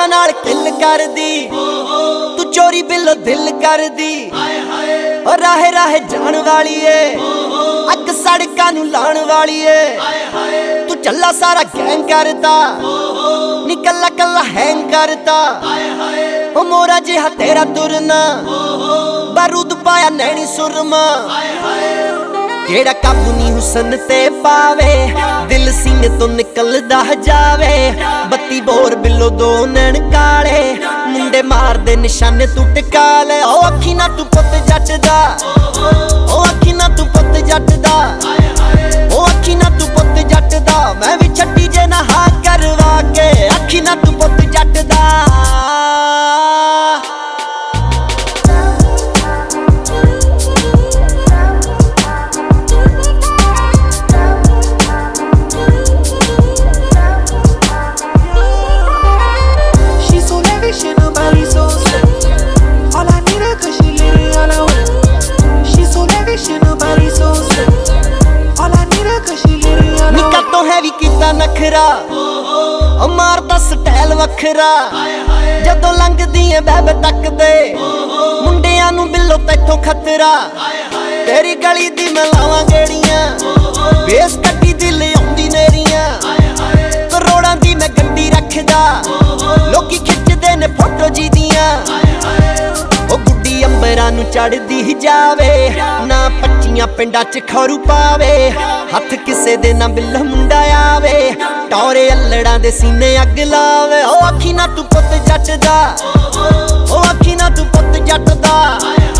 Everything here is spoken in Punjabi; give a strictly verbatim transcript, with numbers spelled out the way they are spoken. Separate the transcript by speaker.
Speaker 1: ਅੱਖਾਂ ਨਾਲ ਕਿੱਲ ਕਰਦੀ ਤੂੰ ਚੋਰੀ ਬਿੱਲੋ ਦਿਲ ਕਰਦੀ ਓ ਰਾਹੇ ਰਾਹੇ ਜਾਣ ਵਾਲੀ ਏ ਅੱਗ ਸੜਕਾਂ ਨੂੰ ਲਾਣ ਵਾਲੀ ਏ ਤੂੰ ਚੱਲਾ ਸਾਰਾ ਗੈਂਗ ਕਰਦਾ ਨੀ ਕੱਲਾ ਕੱਲਾ ਹੈਂਗ ਕਰਦਾ ਓ ਮੋਰਾ ਜਿਹਾ ਤੇਰਾ ਤੁਰਨਾ ਬਾਰੂਦ ਪਾਇਆ ਨੈਣੀ ਸੁਰਮਾ ਜਿਹੜਾ ਕਾਬੂ ਨੀ ਹੁਸਨ ਤੇ ਪਾਵੇ ਦਿਲ ਸੀਨੇ ਤੋਂ ਨਿਕਲਦਾ ਜਾਵੇ ਬੱਤੀ ਬੋਰ ਬਿੱਲੋ ਦੋ ਨੈਣ ਕਾਲੇ ਮੁੰਡੇ ਮਾਰਦੇ ਨਿਸ਼ਾਨੇ ਤੂੰ ਟਿਕਾ ਲੈ ਓ ਅੱਖੀ ਨਾ ਤੂੰ ਪੁੱਤ ਜੱਟ ਦਾ ਓ ਅੱਖੀ ਨਾ ਤੂੰ ਪੁੱਤ ਜੱਟ ਦਾ ਓ ਅੱਖੀ ਨਾ ਤੂੰ ਪੁੱਤ ਜੱਟ ਦਾ ਮੈਂ ਵੀ ਛੱਡੀ ਜੇ ਨਾ ਹਾਂ ਕਰਵਾ ਕੇ ਅੱਖੀ ਨਾ ਤੂੰ ਪੁੱਤ ਜੱਟ ਦਾ ਨਖਰਾ ਓ ਮਾਰਦਾ ਸਟਾਈਲ ਵੱਖਰਾ ਜਦੋਂ ਲੰਘਦੀ ਏ ਬੈਬ ਤੱਕਦੇ ਮੁੰਡਿਆਂ ਨੂੰ ਬਿੱਲੋ ਤੈਥੋਂ ਖਤਰਾ ਤੇਰੀ ਗਲੀ ਦੀ ਮੈਂ ਲਾਵਾਂ ਗੇੜੀਆਂ ਬੇਸ ਕੱਟੀ ਦਿਲ ਆਉਂਦੀ ਨੇਰੀਆਂ ਕਰੋੜਾਂ ਦੀ ਮੈਂ ਗੱਡੀ ਰੱਖਦਾ ਲੋਕੀ ਖਿੱਚਦੇ ਨੇ ਫੋਟੋ ਜੀ ਦੀਆਂ ਓ ਗੁੱਡੀ ਅੰਬਰਾਂ ਨੂੰ ਚੜਦੀ ਜਾਵੇ ਨਾ ਪੱਚੀਆਂ ਪਿੰਡਾਂ ਚ ਖਰੂ ਪਾਵੇ ਹੱਥ ਕਿਸੇ ਦੇ ਨਾ ਬਿੱਲੋ ਮੁੰਡਾ ਆਵੇ ਟੌਰੇ ਅਲੜਾਂ ਦੇ ਸੀਨੇ ਅੱਗ ਲਾਵੇ ਓ ਅੱਖੀ ਨਾ ਤੂੰ ਪੁੱਤ ਜੱਟ ਦਾ ਓ ਅੱਖੀ ਨਾ ਤੂੰ ਪੁੱਤ ਜੱਟ ਦਾ